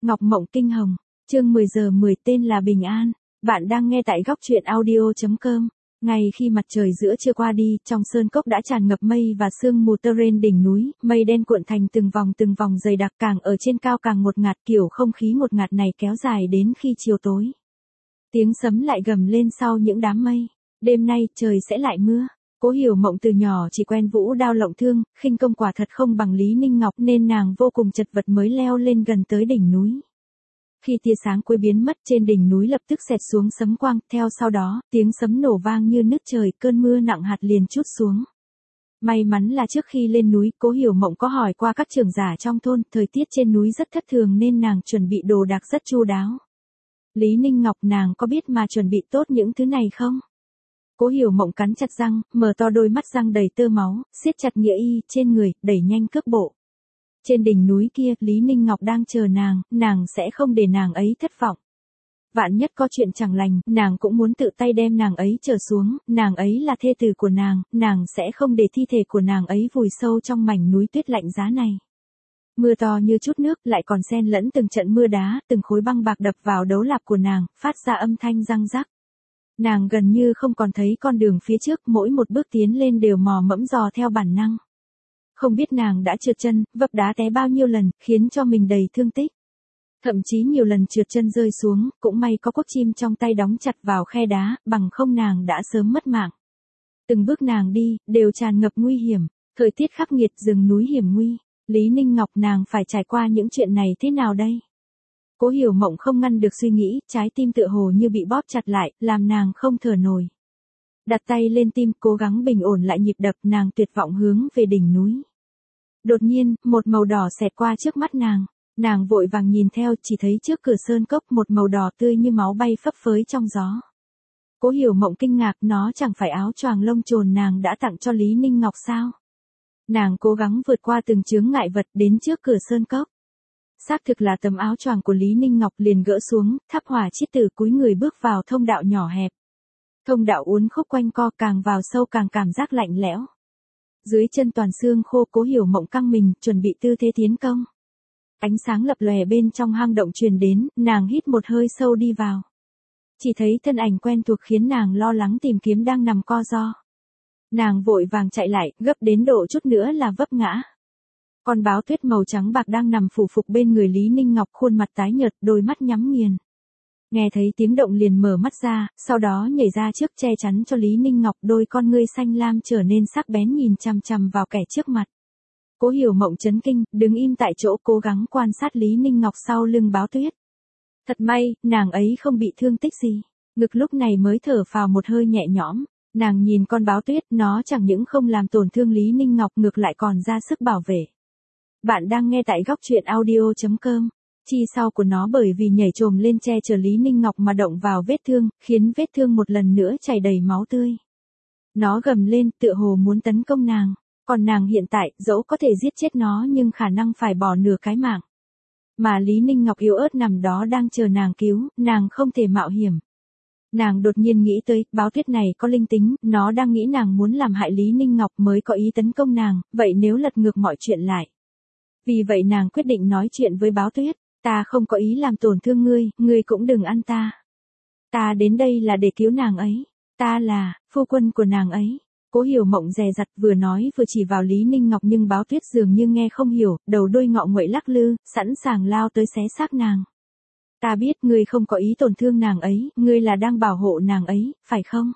Ngọc Mộng Kinh Hồng, chương 10 giờ 10 tên là Bình An. Bạn đang nghe tại góc truyện audio.com. Ngày khi mặt trời giữa trưa qua đi, trong sơn cốc đã tràn ngập mây và sương mù tơ rên đỉnh núi, mây đen cuộn thành từng vòng dày đặc, càng ở trên cao càng ngột ngạt, kiểu không khí ngột ngạt này kéo dài đến khi chiều tối. Tiếng sấm lại gầm lên sau những đám mây. Đêm nay trời sẽ lại mưa. Cố Hiểu Mộng từ nhỏ chỉ quen vũ đao lộng thương, khinh công quả thật không bằng Lý Ninh Ngọc nên nàng vô cùng chật vật mới leo lên gần tới đỉnh núi. Khi tia sáng cuối biến mất trên đỉnh núi lập tức xẹt xuống sấm quang, theo sau đó, tiếng sấm nổ vang như nứt trời, cơn mưa nặng hạt liền trút xuống. May mắn là trước khi lên núi, Cố Hiểu Mộng có hỏi qua các trưởng giả trong thôn, thời tiết trên núi rất thất thường nên nàng chuẩn bị đồ đạc rất chu đáo. Lý Ninh Ngọc nàng có biết mà chuẩn bị tốt những thứ này không? Cố Hiểu Mộng cắn chặt răng, mở to đôi mắt răng đầy tơ máu, siết chặt nghĩa y trên người, đẩy nhanh cước bộ. Trên đỉnh núi kia, Lý Ninh Ngọc đang chờ nàng sẽ không để nàng ấy thất vọng. Vạn nhất có chuyện chẳng lành, nàng cũng muốn tự tay đem nàng ấy trở xuống, nàng ấy là thê tử của nàng sẽ không để thi thể của nàng ấy vùi sâu trong mảnh núi tuyết lạnh giá này. Mưa to như chút nước lại còn xen lẫn từng trận mưa đá, từng khối băng bạc đập vào đấu lạp của nàng, phát ra âm thanh răng rắc. Nàng gần như không còn thấy con đường phía trước, mỗi một bước tiến lên đều mò mẫm dò theo bản năng. Không biết nàng đã trượt chân, vấp đá té bao nhiêu lần, khiến cho mình đầy thương tích. Thậm chí nhiều lần trượt chân rơi xuống, cũng may có cuốc chim trong tay đóng chặt vào khe đá, bằng không nàng đã sớm mất mạng. Từng bước nàng đi, đều tràn ngập nguy hiểm, thời tiết khắc nghiệt, rừng núi hiểm nguy. Lý Ninh Ngọc nàng phải trải qua những chuyện này thế nào đây? Cố Hiểu Mộng không ngăn được suy nghĩ, trái tim tựa hồ như bị bóp chặt lại, làm nàng không thở nổi. Đặt tay lên tim, cố gắng bình ổn lại nhịp đập, nàng tuyệt vọng hướng về đỉnh núi. Đột nhiên, một màu đỏ xẹt qua trước mắt nàng vội vàng nhìn theo, chỉ thấy trước cửa sơn cốc một màu đỏ tươi như máu bay phấp phới trong gió. Cố Hiểu Mộng kinh ngạc, nó chẳng phải áo choàng lông chồn nàng đã tặng cho Lý Ninh Ngọc sao? Nàng cố gắng vượt qua từng chướng ngại vật đến trước cửa sơn cốc. Xác thực là tấm áo choàng của Lý Ninh Ngọc, liền gỡ xuống, thắp hỏa chiết tử cúi người bước vào thông đạo nhỏ hẹp. Thông đạo uốn khúc quanh co, càng vào sâu càng cảm giác lạnh lẽo. Dưới chân toàn xương khô, Cố Hiểu Mộng căng mình, chuẩn bị tư thế tiến công. Ánh sáng lập lòe bên trong hang động truyền đến, nàng hít một hơi sâu đi vào. Chỉ thấy thân ảnh quen thuộc khiến nàng lo lắng tìm kiếm đang nằm co ro. Nàng vội vàng chạy lại, gấp đến độ chút nữa là vấp ngã. Con báo tuyết màu trắng bạc đang nằm phủ phục bên người Lý Ninh Ngọc, khuôn mặt tái nhợt, đôi mắt nhắm nghiền. Nghe thấy tiếng động liền mở mắt ra, sau đó nhảy ra trước che chắn cho Lý Ninh Ngọc, đôi con ngươi xanh lam trở nên sắc bén nhìn chằm chằm vào kẻ trước mặt. Cố Hiểu Mộng chấn kinh, đứng im tại chỗ cố gắng quan sát Lý Ninh Ngọc sau lưng báo tuyết. Thật may, nàng ấy không bị thương tích gì. Ngực lúc này mới thở phào một hơi nhẹ nhõm. Nàng nhìn con báo tuyết, nó chẳng những không làm tổn thương Lý Ninh Ngọc ngược lại còn ra sức bảo vệ. Bạn đang nghe tại góc truyện audio.com. Chi sau của nó bởi vì nhảy chồm lên che chở Lý Ninh Ngọc mà động vào vết thương, khiến vết thương một lần nữa chảy đầy máu tươi. Nó gầm lên, tựa hồ muốn tấn công nàng. Còn nàng hiện tại, dẫu có thể giết chết nó nhưng khả năng phải bỏ nửa cái mạng. Mà Lý Ninh Ngọc yếu ớt nằm đó đang chờ nàng cứu, nàng không thể mạo hiểm. Nàng đột nhiên nghĩ tới, báo tuyết này có linh tính, nó đang nghĩ nàng muốn làm hại Lý Ninh Ngọc mới có ý tấn công nàng, vậy nếu lật ngược mọi chuyện lại. Vì vậy nàng quyết định nói chuyện với báo tuyết, ta không có ý làm tổn thương ngươi cũng đừng ăn ta. Ta đến đây là để cứu nàng ấy, ta là phu quân của nàng ấy. Cố Hiểu Mộng dè dặt vừa nói vừa chỉ vào Lý Ninh Ngọc nhưng báo tuyết dường như nghe không hiểu, đầu đuôi ngọ nguậy lắc lư, sẵn sàng lao tới xé xác nàng. Ta biết ngươi không có ý tổn thương nàng ấy, ngươi là đang bảo hộ nàng ấy, phải không?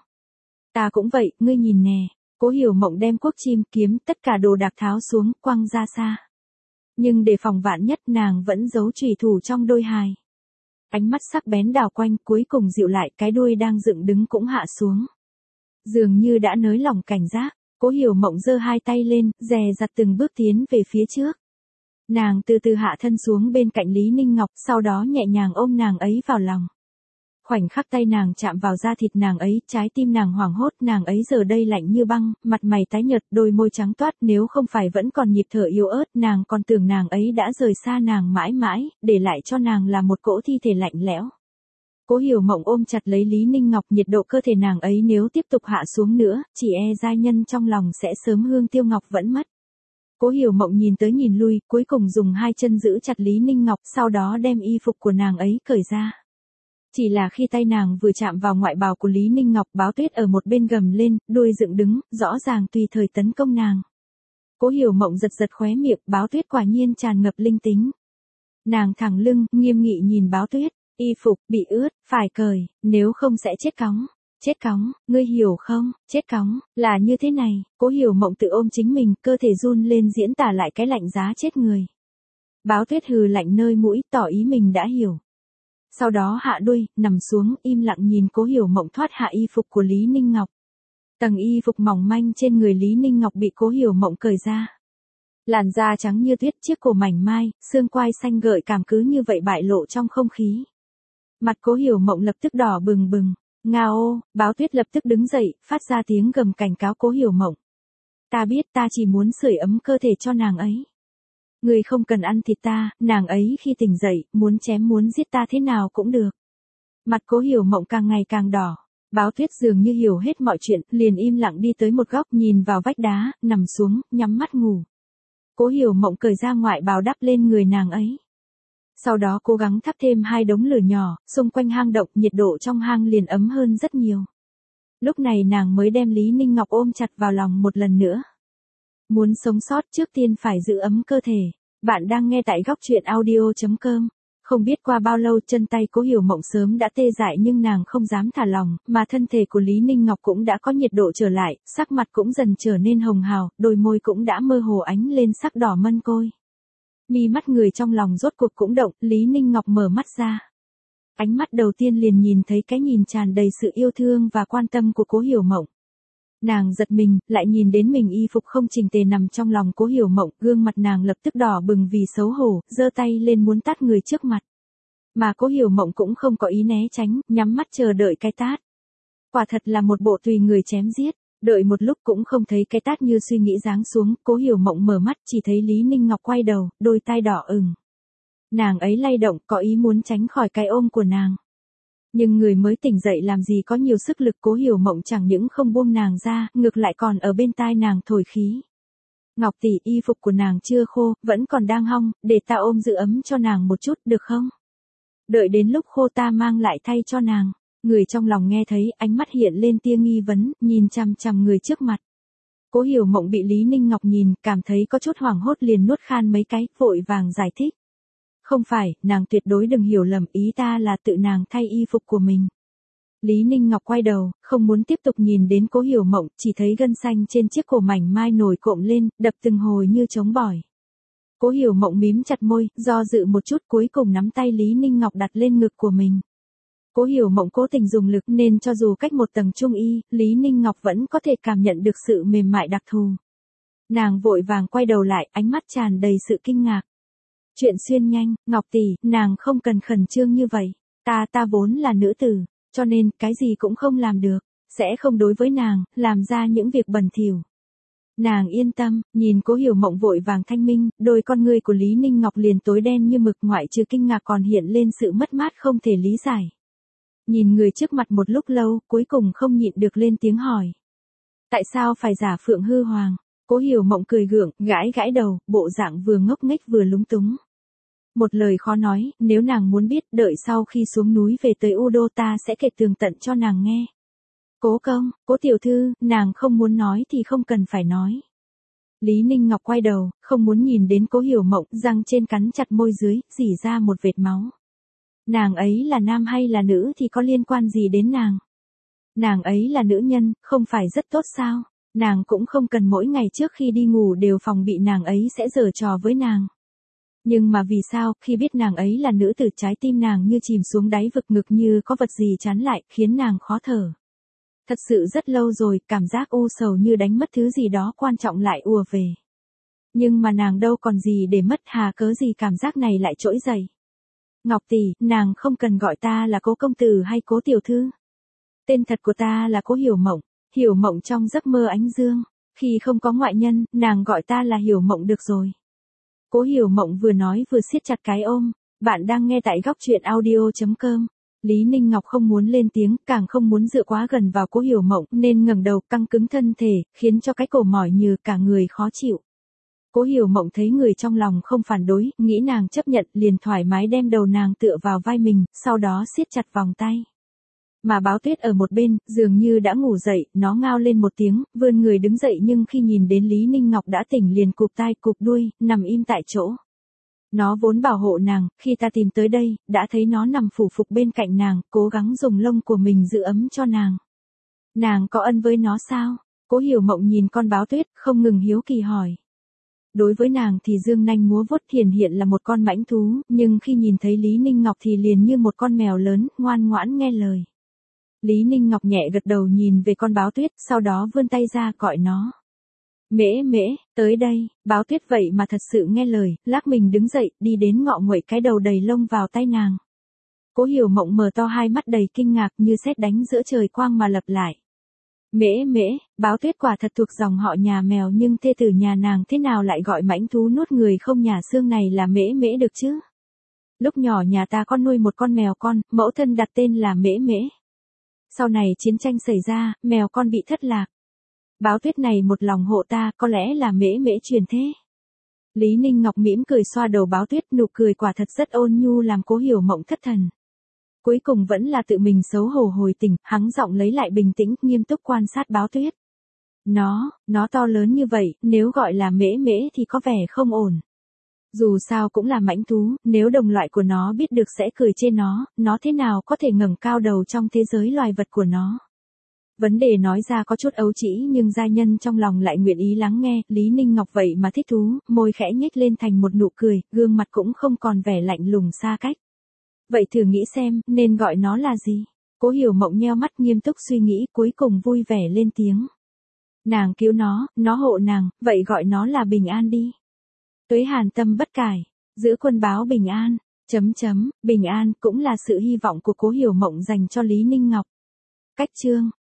Ta cũng vậy, ngươi nhìn nè. Cố Hiểu Mộng đem cuốc chim, kiếm, tất cả đồ đạc tháo xuống, quăng ra xa. Nhưng để phòng vạn nhất nàng vẫn giấu chùy thủ trong đôi hài. Ánh mắt sắc bén đảo quanh, cuối cùng dịu lại, cái đuôi đang dựng đứng cũng hạ xuống. Dường như đã nới lỏng cảnh giác, Cố Hiểu Mộng giơ hai tay lên, dè dặt từng bước tiến về phía trước. Nàng từ từ hạ thân xuống bên cạnh Lý Ninh Ngọc, sau đó nhẹ nhàng ôm nàng ấy vào lòng. Khoảnh khắc tay nàng chạm vào da thịt nàng ấy, trái tim nàng hoảng hốt, nàng ấy giờ đây lạnh như băng, mặt mày tái nhợt, đôi môi trắng toát, nếu không phải vẫn còn nhịp thở yếu ớt, nàng còn tưởng nàng ấy đã rời xa nàng mãi mãi, để lại cho nàng là một cỗ thi thể lạnh lẽo. Cố Hiểu Mộng ôm chặt lấy Lý Ninh Ngọc, nhiệt độ cơ thể nàng ấy nếu tiếp tục hạ xuống nữa, chỉ e giai nhân trong lòng sẽ sớm hương tiêu ngọc vẫn mất. Cố Hiểu Mộng nhìn tới nhìn lui, cuối cùng dùng hai chân giữ chặt Lý Ninh Ngọc, sau đó đem y phục của nàng ấy cởi ra. Chỉ là khi tay nàng vừa chạm vào ngoại bào của Lý Ninh Ngọc, Báo Tuyết ở một bên gầm lên, đuôi dựng đứng, rõ ràng tùy thời tấn công nàng. Cố Hiểu Mộng giật giật khóe miệng, Báo Tuyết quả nhiên tràn ngập linh tính. Nàng thẳng lưng, nghiêm nghị nhìn Báo Tuyết, y phục bị ướt, phải cởi, nếu không sẽ chết cóng. Chết cóng, ngươi hiểu không, chết cóng, là như thế này. Cố Hiểu Mộng tự ôm chính mình, cơ thể run lên diễn tả lại cái lạnh giá chết người. Báo Tuyết hừ lạnh nơi mũi, tỏ ý mình đã hiểu. Sau đó hạ đuôi, nằm xuống, im lặng nhìn Cố Hiểu Mộng thoát hạ y phục của Lý Ninh Ngọc. Tầng y phục mỏng manh trên người Lý Ninh Ngọc bị Cố Hiểu Mộng cởi ra. Làn da trắng như tuyết, chiếc cổ mảnh mai, xương quai xanh gợi cảm cứ như vậy bại lộ trong không khí. Mặt Cố Hiểu Mộng lập tức đỏ bừng bừng. Ngao, Báo Tuyết lập tức đứng dậy, phát ra tiếng gầm cảnh cáo Cố Hiểu Mộng. Ta biết, ta chỉ muốn sưởi ấm cơ thể cho nàng ấy. Người không cần ăn thịt ta, nàng ấy khi tỉnh dậy, muốn chém muốn giết ta thế nào cũng được. Mặt Cố Hiểu Mộng càng ngày càng đỏ. Báo Tuyết dường như hiểu hết mọi chuyện, liền im lặng đi tới một góc, nhìn vào vách đá, nằm xuống, nhắm mắt ngủ. Cố Hiểu Mộng cởi ra ngoại bào đắp lên người nàng ấy. Sau đó cố gắng thắp thêm 2 đống lửa nhỏ, xung quanh hang động, nhiệt độ trong hang liền ấm hơn rất nhiều. Lúc này nàng mới đem Lý Ninh Ngọc ôm chặt vào lòng một lần nữa. Muốn sống sót trước tiên phải giữ ấm cơ thể. Bạn đang nghe tại góc truyện audio.com. Không biết qua bao lâu chân tay Cố Hiểu Mộng sớm đã tê dại nhưng nàng không dám thả lòng, mà thân thể của Lý Ninh Ngọc cũng đã có nhiệt độ trở lại, sắc mặt cũng dần trở nên hồng hào, đôi môi cũng đã mơ hồ ánh lên sắc đỏ mân côi. Mi mắt người trong lòng rốt cuộc cũng động, Lý Ninh Ngọc mở mắt ra. Ánh mắt đầu tiên liền nhìn thấy cái nhìn tràn đầy sự yêu thương và quan tâm của Cố Hiểu Mộng. Nàng giật mình, lại nhìn đến mình y phục không chỉnh tề nằm trong lòng Cố Hiểu Mộng, gương mặt nàng lập tức đỏ bừng vì xấu hổ, giơ tay lên muốn tát người trước mặt. Mà Cố Hiểu Mộng cũng không có ý né tránh, nhắm mắt chờ đợi cái tát. Quả thật là một bộ tùy người chém giết. Đợi một lúc cũng không thấy cái tát như suy nghĩ giáng xuống, Cố Hiểu Mộng mở mắt chỉ thấy Lý Ninh Ngọc quay đầu, đôi tai đỏ ửng. Nàng ấy lay động, có ý muốn tránh khỏi cái ôm của nàng. Nhưng người mới tỉnh dậy làm gì có nhiều sức lực, Cố Hiểu Mộng chẳng những không buông nàng ra, ngược lại còn ở bên tai nàng thổi khí. Ngọc tỷ, y phục của nàng chưa khô, vẫn còn đang hong, để ta ôm giữ ấm cho nàng một chút được không? Đợi đến lúc khô ta mang lại thay cho nàng. Người trong lòng nghe thấy, ánh mắt hiện lên tia nghi vấn, nhìn chằm chằm người trước mặt. Cố Hiểu Mộng bị Lý Ninh Ngọc nhìn, cảm thấy có chút hoảng hốt liền nuốt khan mấy cái, vội vàng giải thích. Không phải, nàng tuyệt đối đừng hiểu lầm, ý ta là tự nàng thay y phục của mình. Lý Ninh Ngọc quay đầu, không muốn tiếp tục nhìn đến Cố Hiểu Mộng, chỉ thấy gân xanh trên chiếc cổ mảnh mai nổi cộm lên, đập từng hồi như trống bỏi. Cố Hiểu Mộng mím chặt môi, do dự một chút cuối cùng nắm tay Lý Ninh Ngọc đặt lên ngực của mình. Cố Hiểu Mộng cố tình dùng lực nên cho dù cách một tầng trung y, Lý Ninh Ngọc vẫn có thể cảm nhận được sự mềm mại đặc thù. Nàng vội vàng quay đầu lại, ánh mắt tràn đầy sự kinh ngạc. Chuyện xuyên nhanh, Ngọc tỷ, nàng không cần khẩn trương như vậy. Ta vốn là nữ tử, cho nên cái gì cũng không làm được, sẽ không đối với nàng, làm ra những việc bẩn thỉu. Nàng yên tâm, nhìn Cố Hiểu Mộng vội vàng thanh minh, đôi con ngươi của Lý Ninh Ngọc liền tối đen như mực, ngoại trừ kinh ngạc còn hiện lên sự mất mát không thể lý giải. Nhìn người trước mặt một lúc lâu, cuối cùng không nhịn được lên tiếng hỏi. Tại sao phải giả Phượng Hư Hoàng? Cố Hiểu Mộng cười gượng, gãi gãi đầu, bộ dạng vừa ngốc nghếch vừa lúng túng. Một lời khó nói, nếu nàng muốn biết, đợi sau khi xuống núi về tới Udo ta sẽ kể tường tận cho nàng nghe. Cố công, Cố tiểu thư, nàng không muốn nói thì không cần phải nói. Lý Ninh Ngọc quay đầu, không muốn nhìn đến Cố Hiểu Mộng, răng trên cắn chặt môi dưới, rỉ ra một vệt máu. Nàng ấy là nam hay là nữ thì có liên quan gì đến nàng? Nàng ấy là nữ nhân, không phải rất tốt sao? Nàng cũng không cần mỗi ngày trước khi đi ngủ đều phòng bị nàng ấy sẽ giở trò với nàng. Nhưng mà vì sao, khi biết nàng ấy là nữ tử, trái tim nàng như chìm xuống đáy vực, ngực như có vật gì chắn lại, khiến nàng khó thở. Thật sự rất lâu rồi, cảm giác u sầu như đánh mất thứ gì đó quan trọng lại ùa về. Nhưng mà nàng đâu còn gì để mất, hà cớ gì cảm giác này lại trỗi dậy. Ngọc tỷ, nàng không cần gọi ta là Cố công tử hay Cố tiểu thư. Tên thật của ta là Cố Hiểu Mộng, Hiểu Mộng trong giấc mơ ánh dương. Khi không có ngoại nhân, nàng gọi ta là Hiểu Mộng được rồi. Cố Hiểu Mộng vừa nói vừa siết chặt cái ôm. Bạn đang nghe tại góc truyện audio.com. Lý Ninh Ngọc không muốn lên tiếng, càng không muốn dựa quá gần vào Cố Hiểu Mộng, nên ngẩng đầu căng cứng thân thể, khiến cho cái cổ mỏi như cả người khó chịu. Cố Hiểu Mộng thấy người trong lòng không phản đối, nghĩ nàng chấp nhận, liền thoải mái đem đầu nàng tựa vào vai mình, sau đó siết chặt vòng tay. Mà Báo Tuyết ở một bên, dường như đã ngủ dậy, nó ngao lên một tiếng, vươn người đứng dậy nhưng khi nhìn đến Lý Ninh Ngọc đã tỉnh liền cụp tai cụp đuôi, nằm im tại chỗ. Nó vốn bảo hộ nàng, khi ta tìm tới đây, đã thấy nó nằm phủ phục bên cạnh nàng, cố gắng dùng lông của mình giữ ấm cho nàng. Nàng có ân với nó sao? Cố Hiểu Mộng nhìn con Báo Tuyết, không ngừng hiếu kỳ hỏi. Đối với nàng thì dương nanh múa vuốt hiển hiện là một con mãnh thú, nhưng khi nhìn thấy Lý Ninh Ngọc thì liền như một con mèo lớn, ngoan ngoãn nghe lời. Lý Ninh Ngọc nhẹ gật đầu nhìn về con Báo Tuyết, sau đó vươn tay ra gọi nó. Mễ mễ, tới đây. Báo Tuyết vậy mà thật sự nghe lời, lắc mình đứng dậy, đi đến ngọ nguậy cái đầu đầy lông vào tay nàng. Cố Hiểu Mộng mở to hai mắt đầy kinh ngạc như sét đánh giữa trời quang mà lặp lại. Mễ mễ, Báo Tuyết quả thật thuộc dòng họ nhà mèo nhưng thê tử nhà nàng thế nào lại gọi mãnh thú nuốt người không nhà xương này là mễ mễ được chứ? Lúc nhỏ nhà ta có nuôi một con mèo con, mẫu thân đặt tên là mễ mễ. Sau này chiến tranh xảy ra, mèo con bị thất lạc. Báo Tuyết này một lòng hộ ta, có lẽ là mễ mễ truyền thế. Lý Ninh Ngọc mỉm cười xoa đầu Báo Tuyết, nụ cười quả thật rất ôn nhu làm Cố Hiểu Mộng thất thần. Cuối cùng vẫn là tự mình xấu hổ hồi tỉnh, hắng giọng lấy lại bình tĩnh, nghiêm túc quan sát Báo Tuyết. Nó to lớn như vậy, nếu gọi là mễ mễ thì có vẻ không ổn. Dù sao cũng là mãnh thú, nếu đồng loại của nó biết được sẽ cười chê nó thế nào có thể ngẩng cao đầu trong thế giới loài vật của nó. Vấn đề nói ra có chút ấu trĩ nhưng gia nhân trong lòng lại nguyện ý lắng nghe, Lý Ninh Ngọc vậy mà thích thú, môi khẽ nhếch lên thành một nụ cười, gương mặt cũng không còn vẻ lạnh lùng xa cách. Vậy thử nghĩ xem, nên gọi nó là gì? Cố Hiểu Mộng nheo mắt nghiêm túc suy nghĩ, cuối cùng vui vẻ lên tiếng. Nàng cứu nó hộ nàng, vậy gọi nó là Bình An đi. Tuế Hàn tâm bất cải, giữ quân báo bình an, bình an cũng là sự hy vọng của Cố Hiểu Mộng dành cho Lý Ninh Ngọc. Cách chương